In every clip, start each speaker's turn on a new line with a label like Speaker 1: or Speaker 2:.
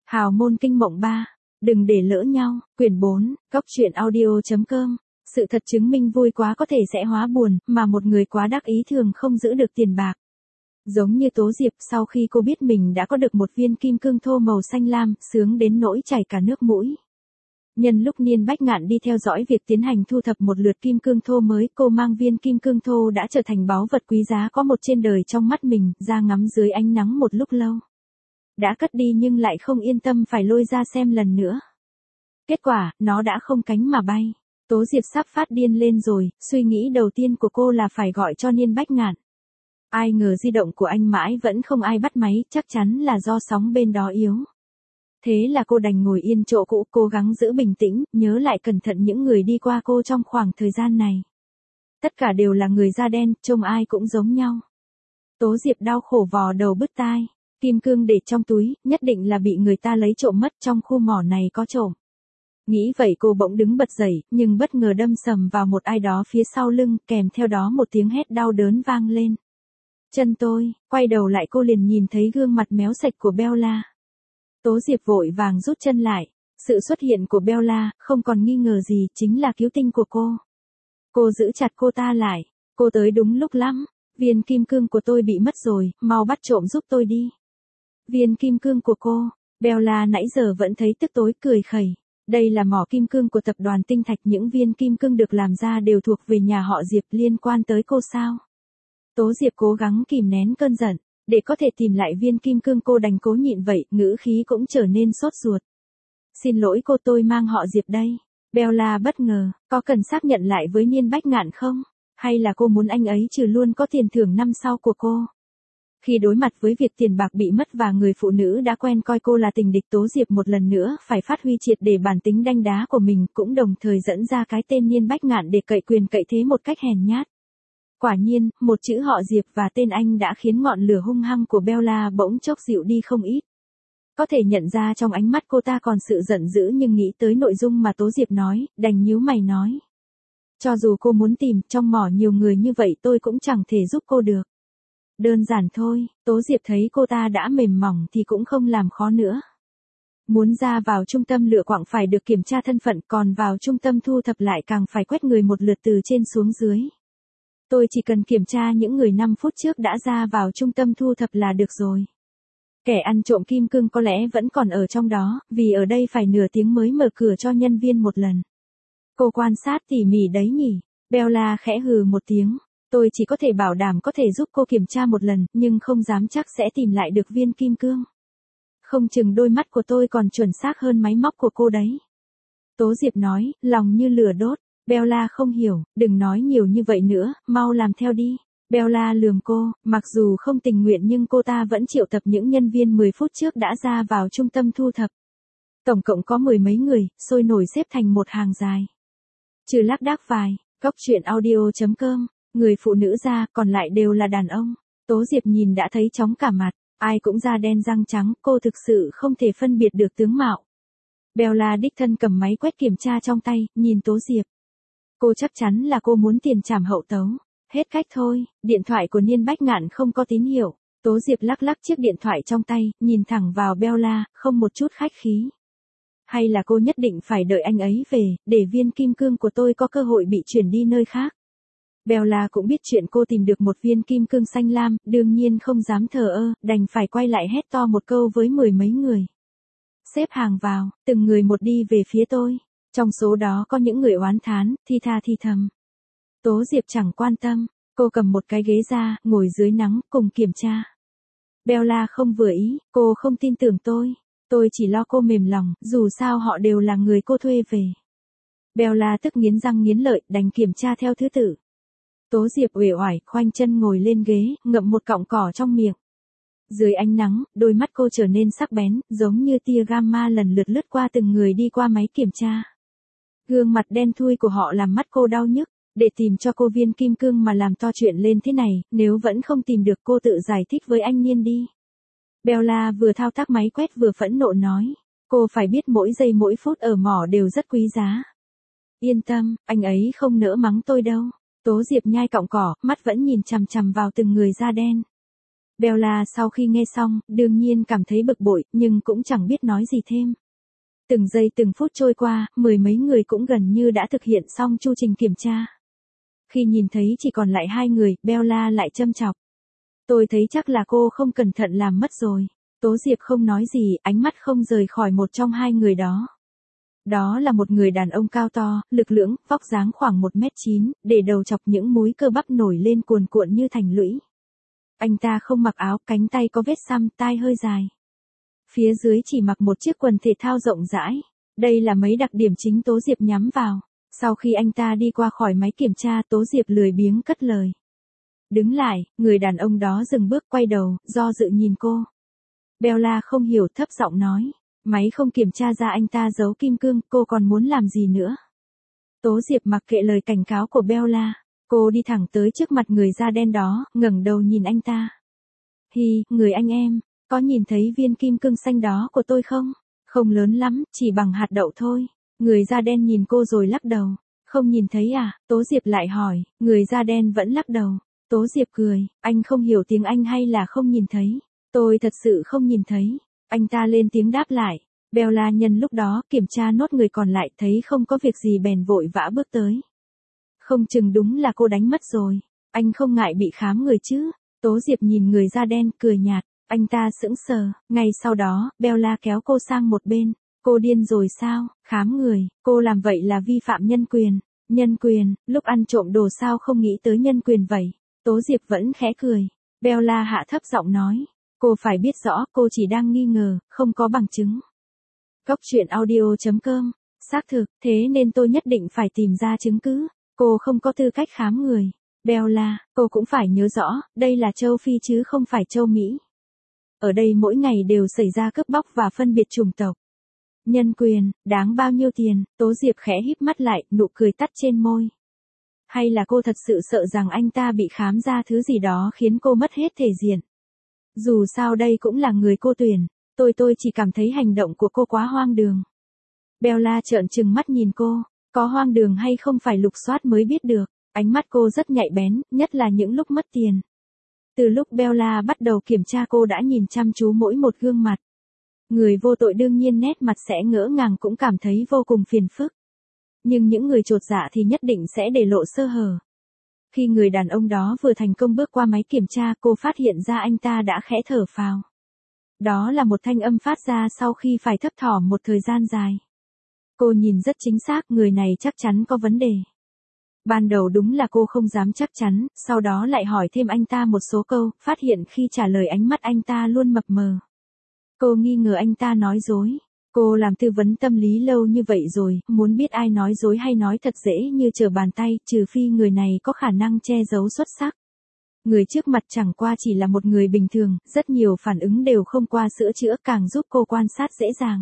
Speaker 1: Hào môn kinh mộng 3. Đừng để lỡ nhau. Quyển 4. Góc truyện audio.com. Sự thật chứng minh vui quá có thể sẽ hóa buồn, mà một người quá đắc ý thường không giữ được tiền bạc. Giống như Tố Diệp, sau khi cô biết mình đã có được một viên kim cương thô màu xanh lam, sướng đến nỗi chảy cả nước mũi. Nhân lúc Niên Bách Ngạn đi theo dõi việc tiến hành thu thập một lượt kim cương thô mới, cô mang viên kim cương thô đã trở thành báu vật quý giá có một trên đời trong mắt mình, ra ngắm dưới ánh nắng một lúc lâu. Đã cất đi nhưng lại không yên tâm phải lôi ra xem lần nữa. Kết quả, nó đã không cánh mà bay. Tố Diệp sắp phát điên lên rồi, suy nghĩ đầu tiên của cô là phải gọi cho Niên Bách Ngạn. Ai ngờ di động của anh mãi vẫn không ai bắt máy, chắc chắn là do sóng bên đó yếu. Thế là cô đành ngồi yên chỗ cũ, cố gắng giữ bình tĩnh, nhớ lại cẩn thận những người đi qua cô trong khoảng thời gian này. Tất cả đều là người da đen, trông ai cũng giống nhau. Tố Diệp đau khổ vò đầu bứt tai. Kim cương để trong túi, nhất định là bị người ta lấy trộm mất, trong khu mỏ này có trộm. Nghĩ vậy cô bỗng đứng bật dậy, nhưng bất ngờ đâm sầm vào một ai đó phía sau lưng, kèm theo đó một tiếng hét đau đớn vang lên. Chân tôi, quay đầu lại cô liền nhìn thấy gương mặt méo sạch của Bella. Tố Diệp vội vàng rút chân lại. Sự xuất hiện của Bella, không còn nghi ngờ gì, chính là cứu tinh của cô. Cô giữ chặt cô ta lại. Cô tới đúng lúc lắm. Viên kim cương của tôi bị mất rồi, mau bắt trộm giúp tôi đi. Viên kim cương của cô. Bella nãy giờ vẫn thấy tức tối, cười khẩy. Đây là mỏ kim cương của tập đoàn Tinh Thạch, những viên kim cương được làm ra đều thuộc về nhà họ Diệp, liên quan tới cô sao? Tố Diệp cố gắng kìm nén cơn giận, để có thể tìm lại viên kim cương cô đành cố nhịn vậy, ngữ khí cũng trở nên sốt ruột. Xin lỗi cô, tôi mang họ Diệp đây. Bella bất ngờ, có cần xác nhận lại với Niên Bách Ngạn không? Hay là cô muốn anh ấy trừ luôn có tiền thưởng năm sau của cô? Khi đối mặt với việc tiền bạc bị mất và người phụ nữ đã quen coi cô là tình địch, Tố Diệp một lần nữa phải phát huy triệt để bản tính đanh đá của mình, cũng đồng thời dẫn ra cái tên Niên Bách Ngạn để cậy quyền cậy thế một cách hèn nhát. Quả nhiên, một chữ họ Diệp và tên anh đã khiến ngọn lửa hung hăng của Bella bỗng chốc dịu đi không ít. Có thể nhận ra trong ánh mắt cô ta còn sự giận dữ, nhưng nghĩ tới nội dung mà Tố Diệp nói, đành nhíu mày nói. Cho dù cô muốn tìm, trong mỏ nhiều người như vậy tôi cũng chẳng thể giúp cô được. Đơn giản thôi. Tố Diệp thấy cô ta đã mềm mỏng thì cũng không làm khó nữa. Muốn ra vào trung tâm lựa quặng phải được kiểm tra thân phận, còn vào trung tâm thu thập lại càng phải quét người một lượt từ trên xuống dưới. Tôi chỉ cần kiểm tra những người 5 phút trước đã ra vào trung tâm thu thập là được rồi. Kẻ ăn trộm kim cương có lẽ vẫn còn ở trong đó, vì ở đây phải nửa tiếng mới mở cửa cho nhân viên một lần. Cô quan sát tỉ mỉ đấy nhỉ? Bella khẽ hừ một tiếng. Tôi chỉ có thể bảo đảm có thể giúp cô kiểm tra một lần, nhưng không dám chắc sẽ tìm lại được viên kim cương. Không chừng đôi mắt của tôi còn chuẩn xác hơn máy móc của cô đấy. Tố Diệp nói, lòng như lửa đốt. Bella không hiểu, đừng nói nhiều như vậy nữa, mau làm theo đi. Bella lườm cô, mặc dù không tình nguyện nhưng cô ta vẫn triệu tập những nhân viên 10 phút trước đã ra vào trung tâm thu thập. Tổng cộng có 10 mấy người, sôi nổi xếp thành một hàng dài. Trừ lác đác vài, góc truyện audio.com, người phụ nữ ra, còn lại đều là đàn ông. Tố Diệp nhìn đã thấy chóng cả mặt, ai cũng da đen răng trắng, cô thực sự không thể phân biệt được tướng mạo. Bella đích thân cầm máy quét kiểm tra trong tay, nhìn Tố Diệp. Cô chắc chắn là cô muốn tiền trảm hậu tấu. Hết cách thôi, điện thoại của Niên Bách Ngạn không có tín hiệu. Tố Diệp lắc lắc chiếc điện thoại trong tay, nhìn thẳng vào Bella, không một chút khách khí. Hay là cô nhất định phải đợi anh ấy về, để viên kim cương của tôi có cơ hội bị chuyển đi nơi khác? Bella cũng biết chuyện cô tìm được một viên kim cương xanh lam, đương nhiên không dám thờ ơ, đành phải quay lại hét to một câu với 10 mấy người. Xếp hàng vào, từng người một đi về phía tôi. Trong số đó có những người oán thán, thi tha thi thầm. Tố Diệp chẳng quan tâm, cô cầm một cái ghế ra, ngồi dưới nắng, cùng kiểm tra. Bella không vừa ý, cô không tin tưởng tôi chỉ lo cô mềm lòng, dù sao họ đều là người cô thuê về. Bella tức nghiến răng nghiến lợi, đành kiểm tra theo thứ tự. Tố Diệp uể oải, khoanh chân ngồi lên ghế, ngậm một cọng cỏ trong miệng. Dưới ánh nắng, đôi mắt cô trở nên sắc bén, giống như tia gamma lần lượt lướt qua từng người đi qua máy kiểm tra. Gương mặt đen thui của họ làm mắt cô đau nhức. Để tìm cho cô viên kim cương mà làm to chuyện lên thế này, nếu vẫn không tìm được cô tự giải thích với anh Niên đi. Bella vừa thao tác máy quét vừa phẫn nộ nói. Cô phải biết mỗi giây mỗi phút ở mỏ đều rất quý giá. Yên tâm, anh ấy không nỡ mắng tôi đâu. Tố Diệp nhai cọng cỏ, mắt vẫn nhìn chằm chằm vào từng người da đen. Bella sau khi nghe xong, đương nhiên cảm thấy bực bội, nhưng cũng chẳng biết nói gì thêm. Từng giây từng phút trôi qua, mười mấy người cũng gần như đã thực hiện xong chu trình kiểm tra. Khi nhìn thấy chỉ còn lại 2 người, Bella lại châm chọc. Tôi thấy chắc là cô không cẩn thận làm mất rồi. Tố Diệp không nói gì, ánh mắt không rời khỏi một trong 2 người đó. Đó là một người đàn ông cao to, lực lưỡng, vóc dáng khoảng 1m9, để đầu chọc những múi cơ bắp nổi lên cuồn cuộn như thành lũy. Anh ta không mặc áo, cánh tay có vết xăm, tai hơi dài. Phía dưới chỉ mặc một chiếc quần thể thao rộng rãi. Đây là mấy đặc điểm chính Tố Diệp nhắm vào. Sau khi anh ta đi qua khỏi máy kiểm tra, Tố Diệp lười biếng cất lời. Đứng lại, người đàn ông đó dừng bước quay đầu, do dự nhìn cô. Bella không hiểu thấp giọng nói. Máy không kiểm tra ra anh ta giấu kim cương, cô còn muốn làm gì nữa? Tố Diệp mặc kệ lời cảnh cáo của Bella. Cô đi thẳng tới trước mặt người da đen đó, ngẩng đầu nhìn anh ta. Hi, người anh em, có nhìn thấy viên kim cương xanh đó của tôi không? Không lớn lắm, chỉ bằng hạt đậu thôi. Người da đen nhìn cô rồi lắc đầu. Không nhìn thấy à? Tố Diệp lại hỏi, người da đen vẫn lắc đầu. Tố Diệp cười, anh không hiểu tiếng Anh hay là không nhìn thấy? Tôi thật sự không nhìn thấy. Anh ta lên tiếng đáp lại. Bella nhân lúc đó kiểm tra nốt người còn lại, thấy không có việc gì bèn vội vã bước tới. Không chừng đúng là cô đánh mất rồi. Anh không ngại bị khám người chứ? Tố Diệp nhìn người da đen, cười nhạt. Anh ta sững sờ. Ngay sau đó, Bella kéo cô sang một bên. Cô điên rồi sao? Khám người, cô làm vậy là vi phạm nhân quyền. Nhân quyền, lúc ăn trộm đồ sao không nghĩ tới nhân quyền vậy? Tố Diệp vẫn khẽ cười. Bella hạ thấp giọng nói. Cô phải biết rõ, cô chỉ đang nghi ngờ, không có bằng chứng. Góc truyện audio.com. Xác thực, thế nên tôi nhất định phải tìm ra chứng cứ. Cô không có tư cách khám người. Bella, cô cũng phải nhớ rõ, đây là châu Phi chứ không phải châu Mỹ. Ở đây mỗi ngày đều xảy ra cướp bóc và phân biệt chủng tộc. Nhân quyền, đáng bao nhiêu tiền? Tố Diệp khẽ híp mắt lại, nụ cười tắt trên môi. Hay là cô thật sự sợ rằng anh ta bị khám ra thứ gì đó khiến cô mất hết thể diện? Dù sao đây cũng là người cô tuyển. Tôi chỉ cảm thấy hành động của cô quá hoang đường. Bella trợn trừng mắt nhìn cô. Có hoang đường hay không phải lục soát mới biết được. Ánh mắt cô rất nhạy bén, nhất là những lúc mất tiền. Từ lúc Bella bắt đầu kiểm tra cô đã nhìn chăm chú mỗi một gương mặt. Người vô tội đương nhiên nét mặt sẽ ngỡ ngàng cũng cảm thấy vô cùng phiền phức. Nhưng những người chột dạ thì nhất định sẽ để lộ sơ hở. Khi người đàn ông đó vừa thành công bước qua máy kiểm tra, cô phát hiện ra anh ta đã khẽ thở phào. Đó là một thanh âm phát ra sau khi phải thấp thỏm một thời gian dài. Cô nhìn rất chính xác, người này chắc chắn có vấn đề. Ban đầu đúng là cô không dám chắc chắn, sau đó lại hỏi thêm anh ta một số câu, phát hiện khi trả lời ánh mắt anh ta luôn mập mờ. Cô nghi ngờ anh ta nói dối. Cô làm tư vấn tâm lý lâu như vậy rồi, muốn biết ai nói dối hay nói thật dễ như trở bàn tay, trừ phi người này có khả năng che giấu xuất sắc. Người trước mặt chẳng qua chỉ là một người bình thường, rất nhiều phản ứng đều không qua sửa chữa, càng giúp cô quan sát dễ dàng.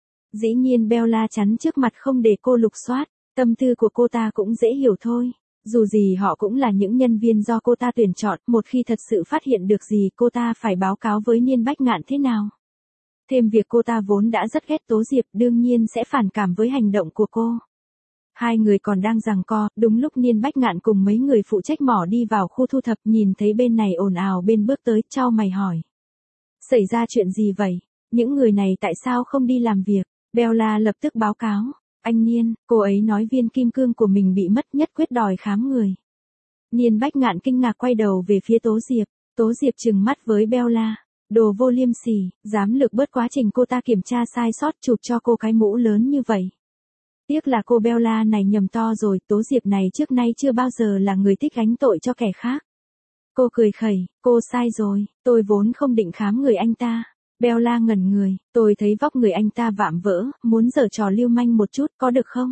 Speaker 1: Dĩ nhiên Bella chắn trước mặt không để cô lục soát, tâm tư của cô ta cũng dễ hiểu thôi. Dù gì họ cũng là những nhân viên do cô ta tuyển chọn, một khi thật sự phát hiện được gì cô ta phải báo cáo với Niên Bách Ngạn thế nào. Thêm việc cô ta vốn đã rất ghét Tố Diệp, đương nhiên sẽ phản cảm với hành động của cô. Hai người còn đang giằng co, đúng lúc Niên Bách Ngạn cùng mấy người phụ trách mỏ đi vào khu thu thập, nhìn thấy bên này ồn ào bên bước tới, chau mày hỏi. Xảy ra chuyện gì vậy? Những người này tại sao không đi làm việc? Bella lập tức báo cáo. Anh Niên, cô ấy nói viên kim cương của mình bị mất, nhất quyết đòi khám người. Niên Bách Ngạn kinh ngạc quay đầu về phía Tố Diệp. Tố Diệp trừng mắt với Bella. Đồ vô liêm sỉ, dám lược bớt quá trình cô ta kiểm tra sai sót, chụp cho cô cái mũ lớn như vậy. Tiếc là cô Bella này nhầm to rồi, Tố Diệp này trước nay chưa bao giờ là người thích gánh tội cho kẻ khác. Cô cười khẩy, cô sai rồi, tôi vốn không định khám người anh ta. Bella ngẩn người, tôi thấy vóc người anh ta vạm vỡ, muốn giở trò lưu manh một chút, có được không?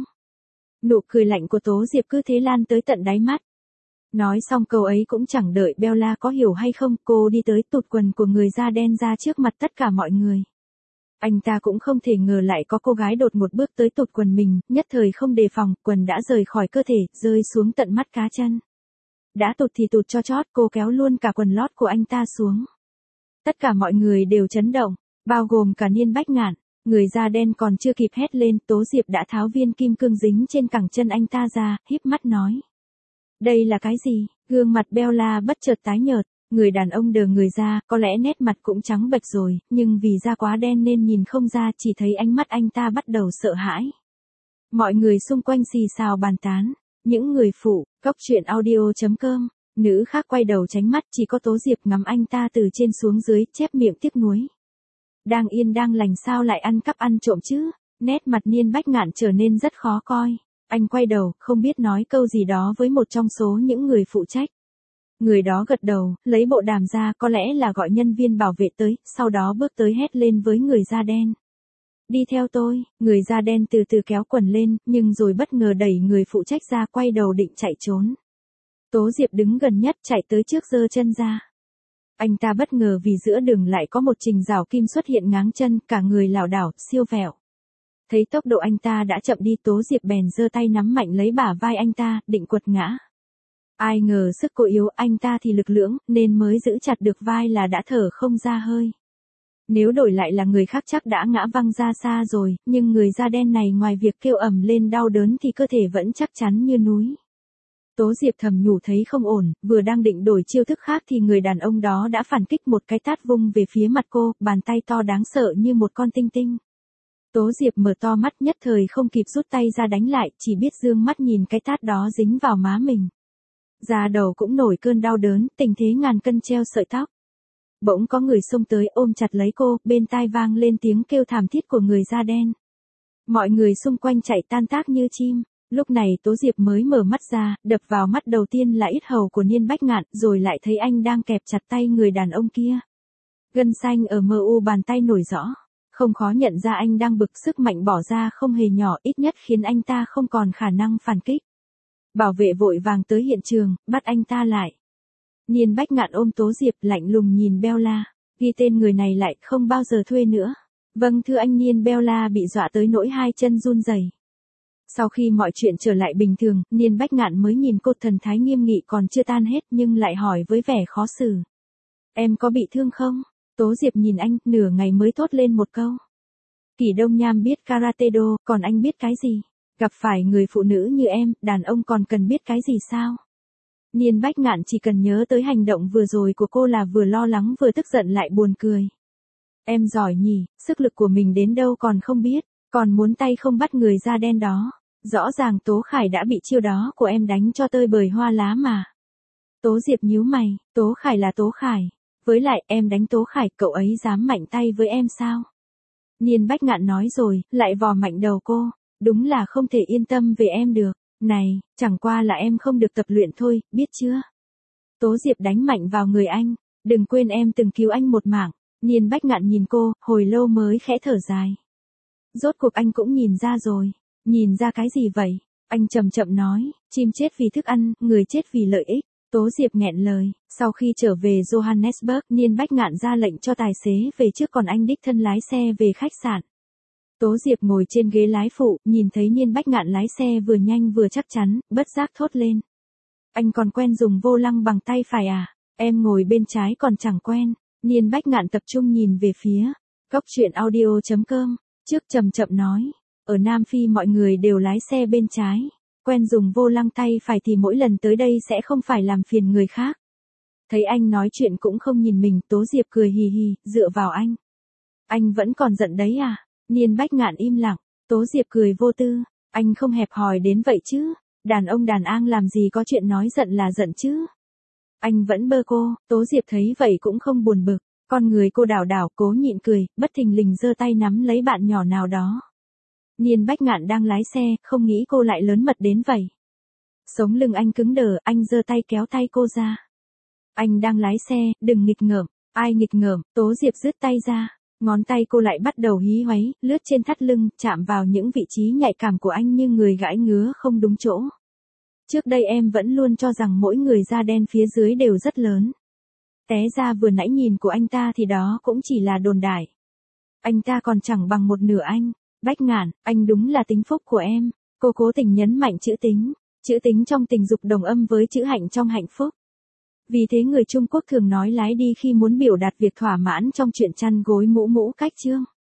Speaker 1: Nụ cười lạnh của Tố Diệp cứ thế lan tới tận đáy mắt. Nói xong câu ấy cũng chẳng đợi Bella có hiểu hay không, cô đi tới tụt quần của người da đen ra trước mặt tất cả mọi người. Anh ta cũng không thể ngờ lại có cô gái đột ngột bước tới tụt quần mình, nhất thời không đề phòng, quần đã rời khỏi cơ thể, rơi xuống tận mắt cá chân. Đã tụt thì tụt cho chót, cô kéo luôn cả quần lót của anh ta xuống. Tất cả mọi người đều chấn động, bao gồm cả Niên Bách Ngạn. Người da đen còn chưa kịp hét lên, Tố Diệp đã tháo viên kim cương dính trên cẳng chân anh ta ra, híp mắt nói. Đây là cái gì? Gương mặt Bella bất chợt tái nhợt. Người đàn ông đờ người ra, có lẽ nét mặt cũng trắng bệch rồi, nhưng vì da quá đen nên nhìn không ra, chỉ thấy ánh mắt anh ta bắt đầu sợ hãi. Mọi người xung quanh xì xào bàn tán. Những người phụ, cóc truyện audio.com. Nữ khác quay đầu tránh mắt, chỉ có Tố Diệp ngắm anh ta từ trên xuống dưới, chép miệng tiếc nuối. Đang yên đang lành sao lại ăn cắp ăn trộm chứ? Nét mặt Niên Bách Ngạn trở nên rất khó coi. Anh quay đầu, không biết nói câu gì đó với một trong số những người phụ trách. Người đó gật đầu, lấy bộ đàm ra, có lẽ là gọi nhân viên bảo vệ tới, sau đó bước tới hét lên với người da đen. Đi theo tôi, người da đen từ từ kéo quần lên, nhưng rồi bất ngờ đẩy người phụ trách ra, quay đầu định chạy trốn. Tố Diệp đứng gần nhất chạy tới trước giơ chân ra. Anh ta bất ngờ vì giữa đường lại có một trình rào kim xuất hiện ngáng chân, cả người lảo đảo, siêu vẹo. Thấy tốc độ anh ta đã chậm đi, Tố Diệp bèn giơ tay nắm mạnh lấy bả vai anh ta, định quật ngã. Ai ngờ sức cô yếu, anh ta thì lực lưỡng, nên mới giữ chặt được vai là đã thở không ra hơi. Nếu đổi lại là người khác chắc đã ngã văng ra xa rồi, nhưng người da đen này ngoài việc kêu ầm lên đau đớn thì cơ thể vẫn chắc chắn như núi. Tố Diệp thầm nhủ thấy không ổn, vừa đang định đổi chiêu thức khác thì người đàn ông đó đã phản kích, một cái tát vung về phía mặt cô, bàn tay to đáng sợ như một con tinh tinh. Tố Diệp mở to mắt, nhất thời không kịp rút tay ra đánh lại, chỉ biết dương mắt nhìn cái tát đó dính vào má mình. Da đầu cũng nổi cơn đau đớn, tình thế ngàn cân treo sợi tóc. Bỗng có người xông tới ôm chặt lấy cô, bên tai vang lên tiếng kêu thảm thiết của người da đen. Mọi người xung quanh chạy tan tác như chim. Lúc này Tố Diệp mới mở mắt ra, đập vào mắt đầu tiên là yết hầu của Niên Bách Ngạn, rồi lại thấy anh đang kẹp chặt tay người đàn ông kia. Gân xanh ở mu bàn tay nổi rõ. Không khó nhận ra anh đang bực, sức mạnh bỏ ra không hề nhỏ, ít nhất khiến anh ta không còn khả năng phản kích. Bảo vệ vội vàng tới hiện trường, bắt anh ta lại. Niên Bách Ngạn ôm Tố Diệp, lạnh lùng nhìn Bella, ghi tên người này lại, không bao giờ thuê nữa. Vâng thưa anh. Niên. Bella bị dọa tới nỗi hai chân run rẩy. Sau khi mọi chuyện trở lại bình thường, Niên Bách Ngạn mới nhìn cô, thần thái nghiêm nghị còn chưa tan hết nhưng lại hỏi với vẻ khó xử. Em có bị thương không? Tố Diệp nhìn anh, nửa ngày mới thốt lên một câu. Kỷ Đông Nham biết karate do, còn anh biết cái gì? Gặp phải người phụ nữ như em, đàn ông còn cần biết cái gì sao? Niên Bách Ngạn chỉ cần nhớ tới hành động vừa rồi của cô là vừa lo lắng vừa tức giận lại buồn cười. Em giỏi nhỉ, sức lực của mình đến đâu còn không biết, còn muốn tay không bắt người da đen đó. Rõ ràng Tố Khải đã bị chiêu đó của em đánh cho tơi bời hoa lá mà. Tố Diệp nhíu mày, Tố Khải là Tố Khải. Với lại em đánh Tố Khải, cậu ấy dám mạnh tay với em sao? Niên Bách Ngạn nói rồi, lại vò mạnh đầu cô. Đúng là không thể yên tâm về em được. Này, chẳng qua là em không được tập luyện thôi, biết chưa? Tố Diệp đánh mạnh vào người anh. Đừng quên em từng cứu anh một mạng. Niên Bách Ngạn nhìn cô, hồi lâu mới khẽ thở dài. Rốt cuộc anh cũng nhìn ra rồi. Nhìn ra cái gì vậy? Anh chậm chậm nói, chim chết vì thức ăn, người chết vì lợi ích. Tố Diệp nghẹn lời. Sau khi trở về Johannesburg, Niên Bách Ngạn ra lệnh cho tài xế về trước, còn anh đích thân lái xe về khách sạn. Tố Diệp ngồi trên ghế lái phụ, nhìn thấy Niên Bách Ngạn lái xe vừa nhanh vừa chắc chắn, bất giác thốt lên. Anh còn quen dùng vô lăng bằng tay phải à? Em ngồi bên trái còn chẳng quen. Niên Bách Ngạn tập trung nhìn về phía cóc truyện audio.com. Trước chậm chậm nói. Ở Nam Phi mọi người đều lái xe bên trái. Quen dùng vô lăng tay phải thì mỗi lần tới đây sẽ không phải làm phiền người khác. Thấy anh nói chuyện cũng không nhìn mình, Tố Diệp cười hì hì, dựa vào anh. Anh vẫn còn giận đấy à? Niên Bách Ngạn im lặng. Tố Diệp cười vô tư. Anh không hẹp hòi đến vậy chứ. Đàn ông đàn an làm gì có chuyện nói giận là giận chứ. Anh vẫn bơ cô. Tố Diệp thấy vậy cũng không buồn bực. Con người cô đảo đảo, cố nhịn cười, bất thình lình giơ tay nắm lấy bạn nhỏ nào đó. Niên Bách Ngạn đang lái xe, không nghĩ cô lại lớn mật đến vậy. Sống lưng anh cứng đờ, anh giơ tay kéo tay cô ra. Anh đang lái xe, đừng nghịch ngợm. Ai nghịch ngợm? Tố Diệp rứt tay ra. Ngón tay cô lại bắt đầu hí hoáy, lướt trên thắt lưng, chạm vào những vị trí nhạy cảm của anh như người gãi ngứa không đúng chỗ. Trước đây em vẫn luôn cho rằng mỗi người da đen phía dưới đều rất lớn. Té ra vừa nãy nhìn của anh ta thì đó cũng chỉ là đồn đại. Anh ta còn chẳng bằng một nửa anh. Bách Ngạn, anh đúng là tính phúc của em. Cô cố tình nhấn mạnh chữ tính. Chữ tính trong tình dục đồng âm với chữ hạnh trong hạnh phúc. Vì thế người Trung Quốc thường nói lái đi khi muốn biểu đạt việc thỏa mãn trong chuyện chăn gối mũ cách chương.